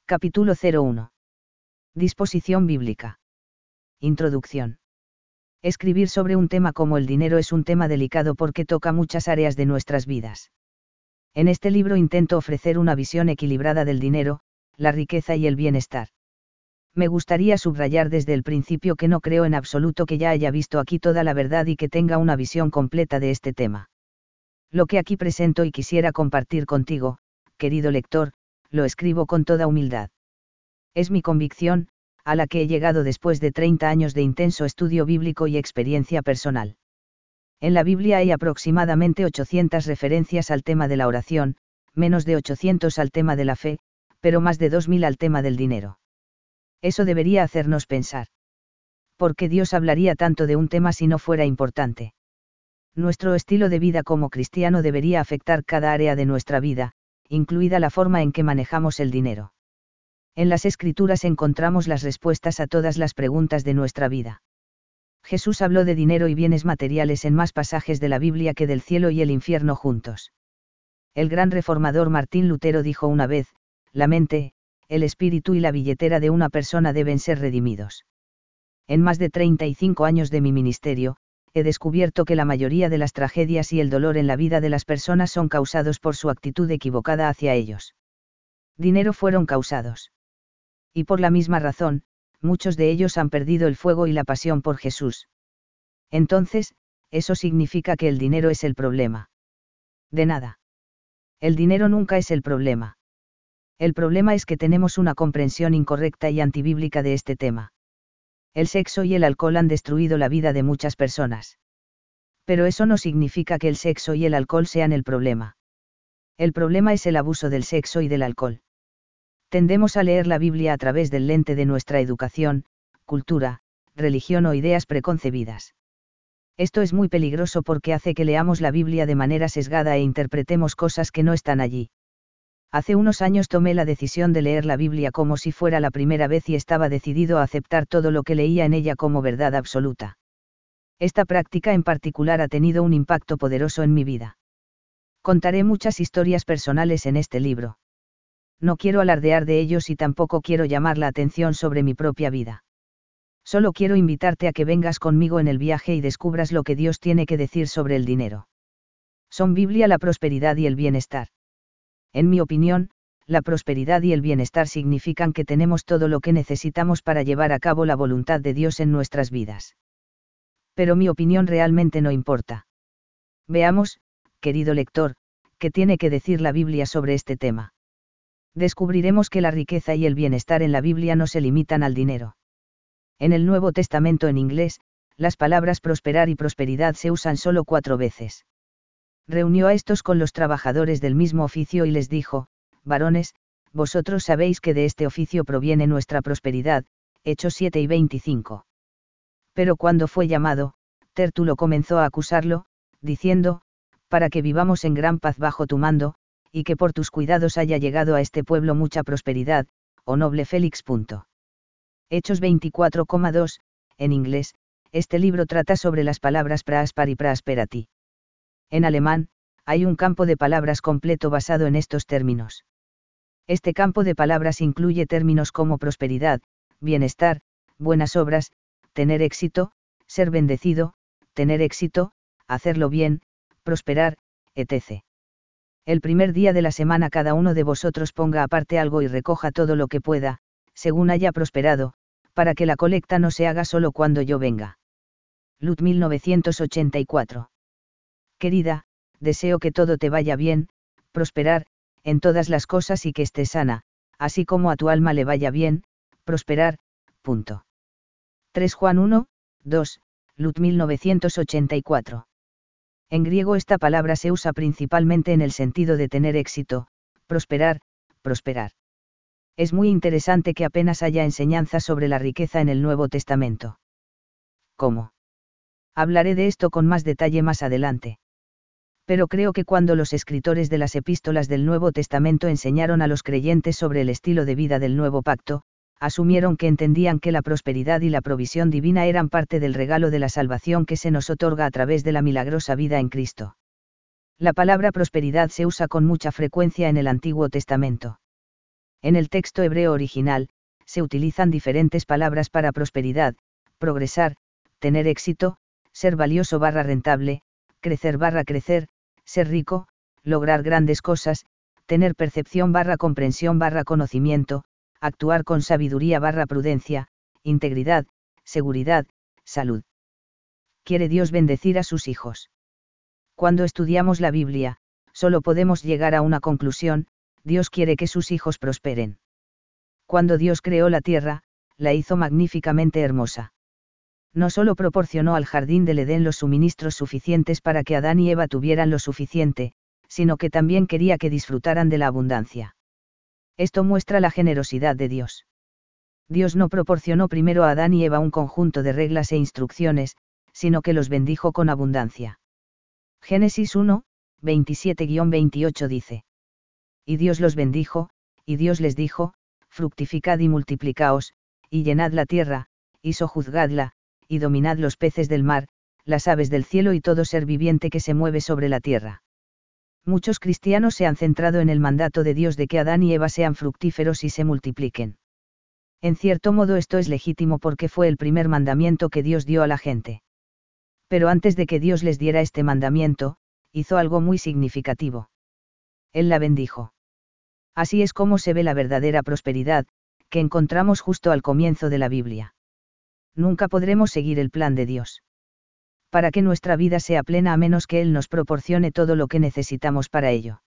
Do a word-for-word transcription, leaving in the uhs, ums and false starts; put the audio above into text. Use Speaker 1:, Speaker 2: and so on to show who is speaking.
Speaker 1: Capítulo cero uno. Disposición bíblica. Introducción. Escribir sobre un tema como el dinero es un tema delicado porque toca muchas áreas de nuestras vidas. En este libro intento ofrecer una visión equilibrada del dinero, la riqueza y el bienestar. Me gustaría subrayar desde el principio que no creo en absoluto que ya haya visto aquí toda la verdad y que tenga una visión completa de este tema. Lo que aquí presento y quisiera compartir contigo, querido lector, lo escribo con toda humildad. Es mi convicción, a la que he llegado después de treinta años de intenso estudio bíblico y experiencia personal. En la Biblia hay aproximadamente ochocientas referencias al tema de la oración, menos de ochocientas al tema de la fe, pero más de dos mil al tema del dinero. Eso debería hacernos pensar. ¿Por qué Dios hablaría tanto de un tema si no fuera importante? Nuestro estilo de vida como cristiano debería afectar cada área de nuestra vida, incluida la forma en que manejamos el dinero. En las Escrituras encontramos las respuestas a todas las preguntas de nuestra vida. Jesús habló de dinero y bienes materiales en más pasajes de la Biblia que del cielo y el infierno juntos. El gran reformador Martín Lutero dijo una vez, la mente, el espíritu y la billetera de una persona deben ser redimidos. En más de treinta y cinco años de mi ministerio, he descubierto que la mayoría de las tragedias y el dolor en la vida de las personas son causados por su actitud equivocada hacia ellos. Dinero fueron causados. Y por la misma razón, muchos de ellos han perdido el fuego y la pasión por Jesús. Entonces, eso significa que el dinero es el problema. De nada. El dinero nunca es el problema. El problema es que tenemos una comprensión incorrecta y antibíblica de este tema. El sexo y el alcohol han destruido la vida de muchas personas. Pero eso no significa que el sexo y el alcohol sean el problema. El problema es el abuso del sexo y del alcohol. Tendemos a leer la Biblia a través del lente de nuestra educación, cultura, religión o ideas preconcebidas. Esto es muy peligroso porque hace que leamos la Biblia de manera sesgada e interpretemos cosas que no están allí. Hace unos años tomé la decisión de leer la Biblia como si fuera la primera vez y estaba decidido a aceptar todo lo que leía en ella como verdad absoluta. Esta práctica en particular ha tenido un impacto poderoso en mi vida. Contaré muchas historias personales en este libro. No quiero alardear de ellos y tampoco quiero llamar la atención sobre mi propia vida. Solo quiero invitarte a que vengas conmigo en el viaje y descubras lo que Dios tiene que decir sobre el dinero. Son Biblia la prosperidad y el bienestar. En mi opinión, la prosperidad y el bienestar significan que tenemos todo lo que necesitamos para llevar a cabo la voluntad de Dios en nuestras vidas. Pero mi opinión realmente no importa. Veamos, querido lector, qué tiene que decir la Biblia sobre este tema. Descubriremos que la riqueza y el bienestar en la Biblia no se limitan al dinero. En el Nuevo Testamento en inglés, las palabras prosperar y prosperidad se usan solo cuatro veces. Reunió a estos con los trabajadores del mismo oficio y les dijo, varones, vosotros sabéis que de este oficio proviene nuestra prosperidad, Hechos siete y veinticinco. Pero cuando fue llamado, Tértulo comenzó a acusarlo, diciendo, para que vivamos en gran paz bajo tu mando, y que por tus cuidados haya llegado a este pueblo mucha prosperidad, oh noble Félix. Hechos veinticuatro coma dos, en inglés, este libro trata sobre las palabras praspar y prosperity. En alemán, hay un campo de palabras completo basado en estos términos. Este campo de palabras incluye términos como prosperidad, bienestar, buenas obras, tener éxito, ser bendecido, tener éxito, hacerlo bien, prosperar, etcétera. El primer día de la semana cada uno de vosotros ponga aparte algo y recoja todo lo que pueda, según haya prosperado, para que la colecta no se haga solo cuando yo venga. Lut mil novecientos ochenta y cuatro. Querida, deseo que todo te vaya bien, prosperar, en todas las cosas y que estés sana, así como a tu alma le vaya bien, prosperar, punto. tres Juan uno, dos, Lut mil novecientos ochenta y cuatro. En griego esta palabra se usa principalmente en el sentido de tener éxito, prosperar, prosperar. Es muy interesante que apenas haya enseñanza sobre la riqueza en el Nuevo Testamento. ¿Cómo? Hablaré de esto con más detalle más adelante. Pero creo que cuando los escritores de las epístolas del Nuevo Testamento enseñaron a los creyentes sobre el estilo de vida del Nuevo Pacto, asumieron que entendían que la prosperidad y la provisión divina eran parte del regalo de la salvación que se nos otorga a través de la milagrosa vida en Cristo. La palabra prosperidad se usa con mucha frecuencia en el Antiguo Testamento. En el texto hebreo original, se utilizan diferentes palabras para prosperidad, progresar, tener éxito, ser valioso barra rentable, crecer barra crecer, ser rico, lograr grandes cosas, tener percepción barra comprensión barra conocimiento, actuar con sabiduría barra prudencia, integridad, seguridad, salud. ¿Quiere Dios bendecir a sus hijos? Cuando estudiamos la Biblia, solo podemos llegar a una conclusión: Dios quiere que sus hijos prosperen. Cuando Dios creó la tierra, la hizo magníficamente hermosa. No solo proporcionó al jardín del Edén los suministros suficientes para que Adán y Eva tuvieran lo suficiente, sino que también quería que disfrutaran de la abundancia. Esto muestra la generosidad de Dios. Dios no proporcionó primero a Adán y Eva un conjunto de reglas e instrucciones, sino que los bendijo con abundancia. Génesis uno, veintisiete a veintiocho dice: Y Dios los bendijo, y Dios les dijo: fructificad y multiplicaos, y llenad la tierra, y sojuzgadla, y dominad los peces del mar, las aves del cielo y todo ser viviente que se mueve sobre la tierra. Muchos cristianos se han centrado en el mandato de Dios de que Adán y Eva sean fructíferos y se multipliquen. En cierto modo esto es legítimo porque fue el primer mandamiento que Dios dio a la gente. Pero antes de que Dios les diera este mandamiento, hizo algo muy significativo. Él la bendijo. Así es como se ve la verdadera prosperidad, que encontramos justo al comienzo de la Biblia. Nunca podremos seguir el plan de Dios. Para que nuestra vida sea plena a menos que Él nos proporcione todo lo que necesitamos para ello.